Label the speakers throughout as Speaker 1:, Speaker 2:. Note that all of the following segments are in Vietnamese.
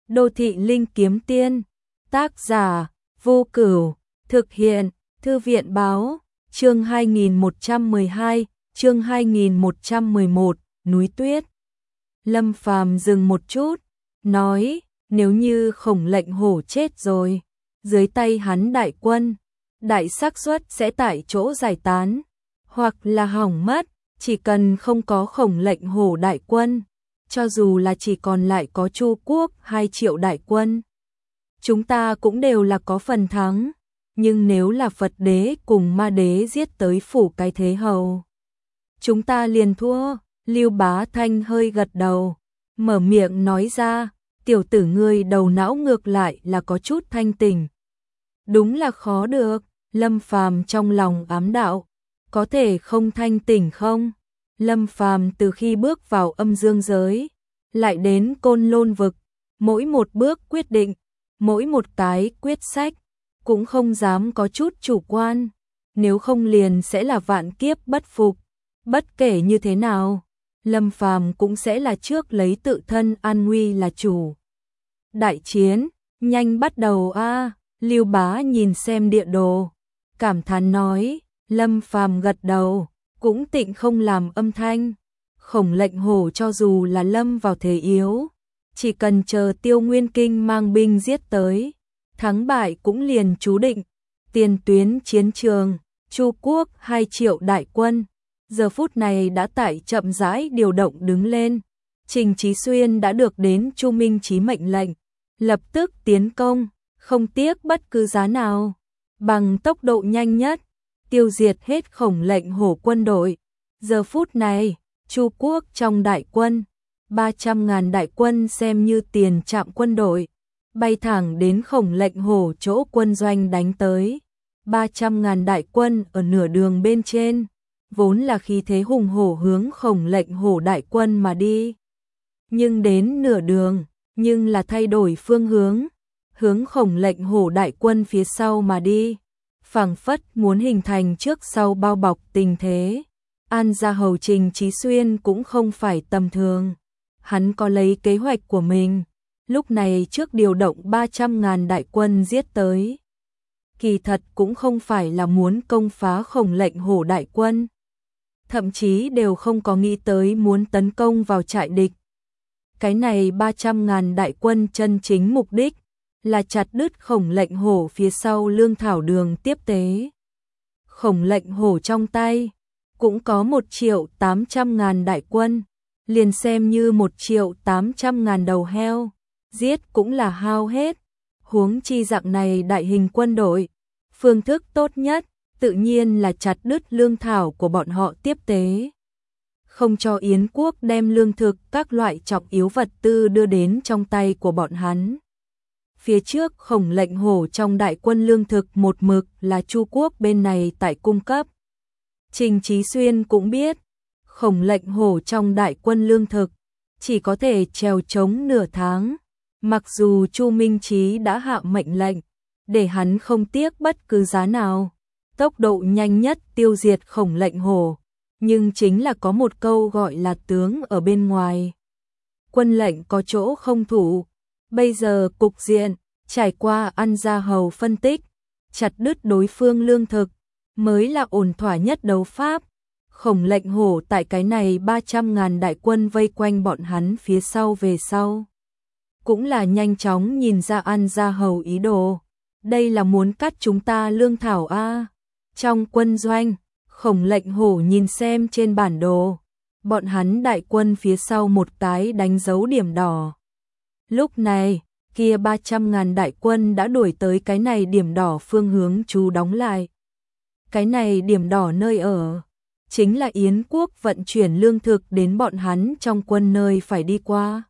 Speaker 1: Đô thị linh kiếm tiên, tác giả, Vô Cửu, thực hiện, Thư viện báo, chương 2112, chương 2111, núi tuyết. Lâm Phàm dừng một chút, nói, nếu như Khổng Lệnh Hổ chết rồi, dưới tay hắn đại quân, đại xác suất sẽ tại chỗ giải tán, hoặc là hỏng mất, chỉ cần không có Khổng Lệnh Hổ đại quân, cho dù là chỉ còn lại có Chu Quốc 2 triệu đại quân, chúng ta cũng đều là có phần thắng, nhưng nếu là Phật đế cùng Ma đế giết tới phủ cái thế hầu, chúng ta liền thua. Lưu Bá Thanh hơi gật đầu, mở miệng nói ra, tiểu tử ngươi đầu não ngược lại là có chút thanh tỉnh. Đúng là khó được, Lâm Phàm trong lòng ám đạo, có thể không thanh tỉnh không? Lâm Phàm từ khi bước vào âm dương giới, lại đến Côn Lôn vực, mỗi một bước quyết định, mỗi một cái quyết sách, cũng không dám có chút chủ quan, nếu không liền sẽ là vạn kiếp bất phục. Bất kể như thế nào, Lâm Phàm cũng sẽ là trước lấy tự thân an nguy là chủ. Đại chiến, nhanh bắt đầu a. Lưu Bá nhìn xem địa đồ, cảm thán nói. Lâm Phàm gật đầu, cũng tịnh không làm âm thanh. Khổng Lệnh Hổ cho dù là lâm vào thế yếu, chỉ cần chờ Tiêu Nguyên Kinh mang binh giết tới, thắng bại cũng liền chú định. Tiền tuyến chiến trường, Chu Quốc 2 triệu đại quân, giờ phút này đã tại chậm rãi điều động đứng lên. Trình Chí Xuyên đã được đến Chu Minh Chí mệnh lệnh, lập tức tiến công, không tiếc bất cứ giá nào, bằng tốc độ nhanh nhất, tiêu diệt hết Khổng Lệnh Hổ quân đội. Giờ phút này, Chu Quốc trong đại quân, 300.000 đại quân xem như tiền trạm quân đội, bay thẳng đến Khổng Lệnh Hổ chỗ quân doanh đánh tới. 300.000 đại quân ở nửa đường bên trên, vốn là khí thế hùng hổ hướng Khổng Lệnh Hổ đại quân mà đi. Nhưng đến nửa đường, nhưng là thay đổi phương hướng, hướng Khổng Lệnh Hổ đại quân phía sau mà đi, phảng phất muốn hình thành trước sau bao bọc tình thế. An gia hầu Trình Chí Xuyên cũng không phải tầm thường, hắn có lấy kế hoạch của mình, lúc này trước điều động 300.000 đại quân giết tới. Kỳ thật cũng không phải là muốn công phá Khổng Lệnh Hổ đại quân, thậm chí đều không có nghĩ tới muốn tấn công vào trại địch. Cái này 300.000 đại quân chân chính mục đích là chặt đứt Khổng Lệnh Hổ phía sau lương thảo đường tiếp tế. Khổng Lệnh Hổ trong tay cũng có 1.800.000 đại quân, liền xem như 1.800.000 đầu heo, giết cũng là hao hết. Huống chi dạng này đại hình quân đội, phương thức tốt nhất tự nhiên là chặt đứt lương thảo của bọn họ tiếp tế, không cho Yến quốc đem lương thực các loại trọng yếu vật tư đưa đến trong tay của bọn hắn. Phía trước Khổng Lệnh Hổ trong đại quân lương thực một mực là Chu Quốc bên này tại cung cấp. Trình Chí Xuyên cũng biết, Khổng Lệnh Hổ trong đại quân lương thực chỉ có thể trèo chống nửa tháng. Mặc dù Chu Minh Chí đã hạ mệnh lệnh, để hắn không tiếc bất cứ giá nào, tốc độ nhanh nhất tiêu diệt Khổng Lệnh Hổ, nhưng chính là có một câu gọi là tướng ở bên ngoài. Quân lệnh có chỗ không thủ, bây giờ cục diện, trải qua An gia hầu phân tích, chặt đứt đối phương lương thực, mới là ổn thỏa nhất đấu pháp. Khổng Lệnh Hổ tại cái này 300.000 đại quân vây quanh bọn hắn phía sau về sau, cũng là nhanh chóng nhìn ra An gia hầu ý đồ, đây là muốn cắt chúng ta lương thảo a. Trong quân doanh, Khổng Lệnh Hổ nhìn xem trên bản đồ, bọn hắn đại quân phía sau một cái đánh dấu điểm đỏ. Lúc này, kia 300.000 đại quân đã đuổi tới cái này điểm đỏ phương hướng trú đóng lại. Cái này điểm đỏ nơi ở, chính là Yến quốc vận chuyển lương thực đến bọn hắn trong quân nơi phải đi qua.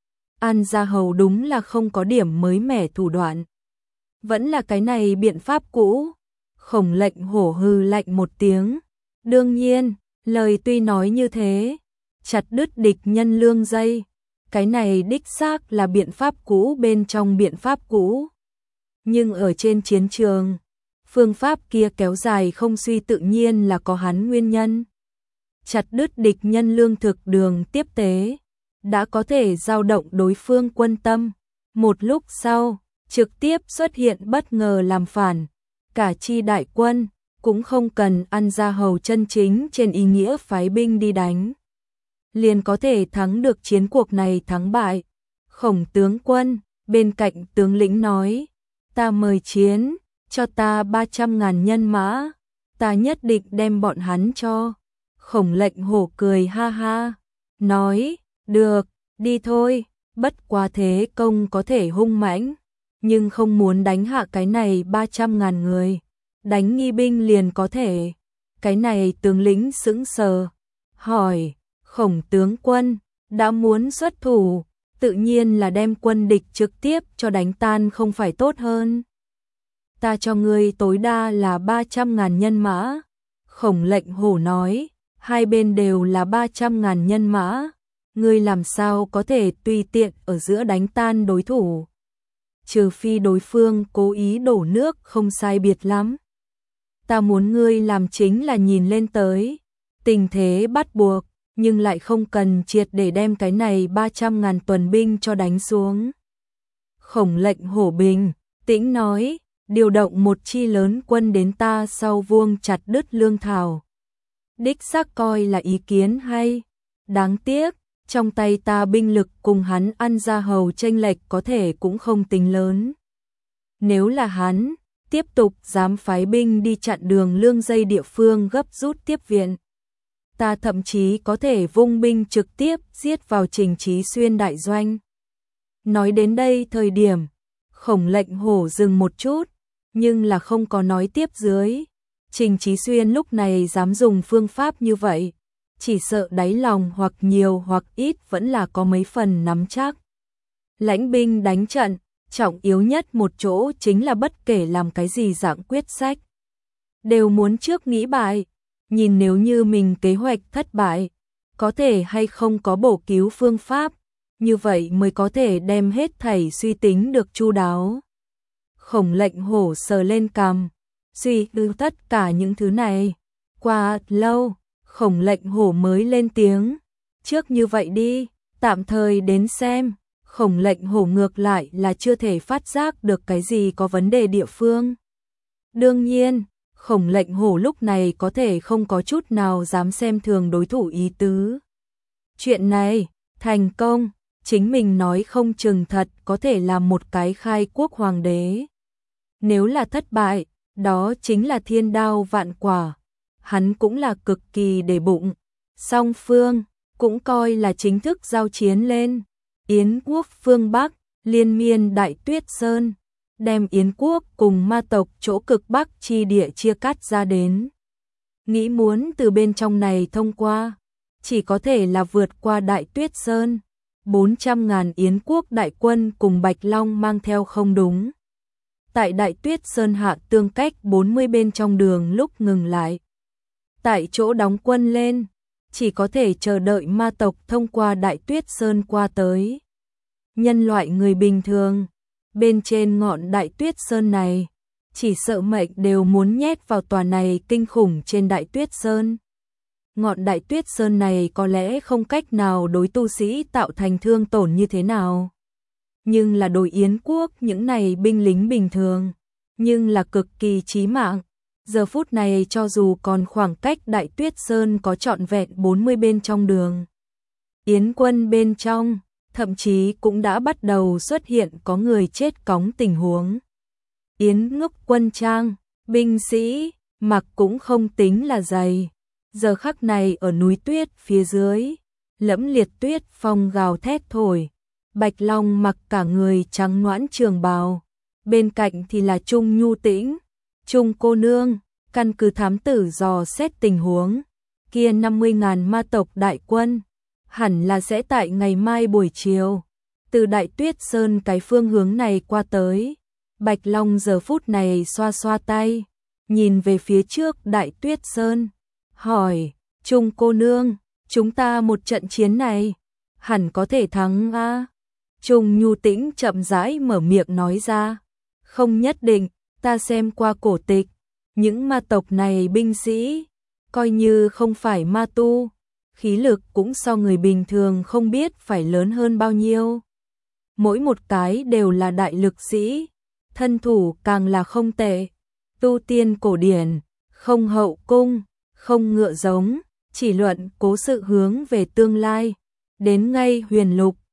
Speaker 1: An gia hầu đúng là không có điểm mới mẻ thủ đoạn, vẫn là cái này biện pháp cũ. Khổng Lệnh Hổ hừ lạnh một tiếng, đương nhiên, lời tuy nói như thế, chặt đứt địch nhân lương dây, cái này đích xác là biện pháp cũ bên trong biện pháp cũ. Nhưng ở trên chiến trường, phương pháp kia kéo dài không suy tự nhiên là có hắn nguyên nhân. Chặt đứt địch nhân lương thực đường tiếp tế, đã có thể dao động đối phương quân tâm, Một lúc sau, trực tiếp xuất hiện bất ngờ làm phản, cả chi đại quân, cũng không cần ăn ra hầu chân chính trên ý nghĩa phái binh đi đánh. Liền có thể thắng được chiến cuộc này thắng bại. Khổng tướng quân, bên cạnh tướng lĩnh nói, ta mời chiến, cho ta 300.000 nhân mã, ta nhất định đem bọn hắn cho. Khổng lệnh hổ cười ha ha, nói, được, đi thôi, bất quá thế công có thể hung mãnh, nhưng không muốn đánh hạ cái này 300.000 người, đánh nghi binh liền có thể. Cái này tướng lĩnh sững sờ, hỏi, Khổng tướng quân, đã muốn xuất thủ, tự nhiên là đem quân địch trực tiếp cho đánh tan không phải tốt hơn. Ta cho ngươi tối đa là 300.000 nhân mã. Khổng lệnh hổ nói, hai bên đều là 300.000 nhân mã, ngươi làm sao có thể tùy tiện ở giữa đánh tan đối thủ. Trừ phi đối phương cố ý đổ nước không sai biệt lắm. Ta muốn ngươi làm chính là nhìn lên tới, tình thế bắt buộc, nhưng lại không cần triệt để đem cái này 300.000 tuần binh cho đánh xuống. Khổng lệnh hổ bình tĩnh nói, điều động một chi lớn quân đến ta sau vuông chặt đứt lương thảo. Đích xác coi là ý kiến hay, đáng tiếc, trong tay ta binh lực cùng hắn ăn ra hầu chênh lệch có thể cũng không tính lớn. Nếu là hắn tiếp tục dám phái binh đi chặn đường lương dây địa phương gấp rút tiếp viện, ta thậm chí có thể vung binh trực tiếp giết vào Trình Chí Xuyên đại doanh. Nói đến đây thời điểm, Khổng lệnh hổ dừng một chút, nhưng là không có nói tiếp dưới. Trình Chí Xuyên lúc này dám dùng phương pháp như vậy, chỉ sợ đáy lòng hoặc nhiều hoặc ít vẫn là có mấy phần nắm chắc. Lãnh binh đánh trận, trọng yếu nhất một chỗ chính là bất kể làm cái gì dạng quyết sách, đều muốn trước nghĩ bại, nhìn nếu như mình kế hoạch thất bại, có thể hay không có bổ cứu phương pháp, như vậy mới có thể đem hết thảy suy tính được chu đáo. Khổng lệnh hổ sờ lên cằm, suy tư tất cả những thứ này. Qua lâu, Khổng lệnh hổ mới lên tiếng, trước như vậy đi, tạm thời đến xem. Khổng lệnh hổ ngược lại là chưa thể phát giác được cái gì có vấn đề địa phương. Đương nhiên, Khổng lệnh hổ lúc này có thể không có chút nào dám xem thường đối thủ ý tứ. Chuyện này, thành công, chính mình nói không chừng thật có thể làm một cái khai quốc hoàng đế. Nếu là thất bại, đó chính là thiên đao vạn quả. Hắn cũng là cực kỳ để bụng. Song phương, cũng coi là chính thức giao chiến lên. Yến quốc phương Bắc, liên miên Đại Tuyết Sơn, đem Yến quốc cùng ma tộc chỗ cực Bắc chi địa chia cắt ra đến. Nghĩ muốn từ bên trong này thông qua, chỉ có thể là vượt qua Đại Tuyết Sơn. 400.000 Yến quốc đại quân cùng Bạch Long mang theo không đúng. Tại Đại Tuyết Sơn hạ tương cách 40 bên trong đường lúc ngừng lại. Tại chỗ đóng quân lên, chỉ có thể chờ đợi ma tộc thông qua Đại Tuyết Sơn qua tới. Nhân loại người bình thường, bên trên ngọn Đại Tuyết Sơn này, chỉ sợ mệnh đều muốn nhét vào tòa này kinh khủng trên Đại Tuyết Sơn. Ngọn Đại Tuyết Sơn này có lẽ không cách nào đối tu sĩ tạo thành thương tổn như thế nào, nhưng là đối Yến quốc những này binh lính bình thường, nhưng là cực kỳ chí mạng. Giờ phút này cho dù còn khoảng cách Đại Tuyết Sơn có trọn vẹn 40 bên trong đường, Yến quân bên trong, thậm chí cũng đã bắt đầu xuất hiện có người chết cóng tình huống. Yến ngốc quân trang, binh sĩ, mặc cũng không tính là dày. Giờ khắc này ở núi tuyết phía dưới, lẫm liệt tuyết phong gào thét thổi. Bạch Long mặc cả người trắng noãn trường bào, bên cạnh thì là Trung Nhu Tĩnh. Trung cô nương, căn cứ thám tử dò xét tình huống, kia 50.000 ma tộc đại quân, hẳn là sẽ tại ngày mai buổi chiều, từ Đại Tuyết Sơn cái phương hướng này qua tới. Bạch Long giờ phút này xoa xoa tay, nhìn về phía trước Đại Tuyết Sơn, hỏi, Trung cô nương, chúng ta một trận chiến này, hẳn có thể thắng a? Trung Nhu Tĩnh chậm rãi mở miệng nói ra, không nhất định, ta xem qua cổ tịch, những ma tộc này binh sĩ, coi như không phải ma tu, khí lực cũng so người bình thường không biết phải lớn hơn bao nhiêu. mỗi một cái đều là đại lực sĩ, thân thủ càng là không tệ. Tu tiên cổ điển, không hậu cung, không ngựa giống, chỉ luận cố sự hướng về tương lai. Đến ngay huyền lục,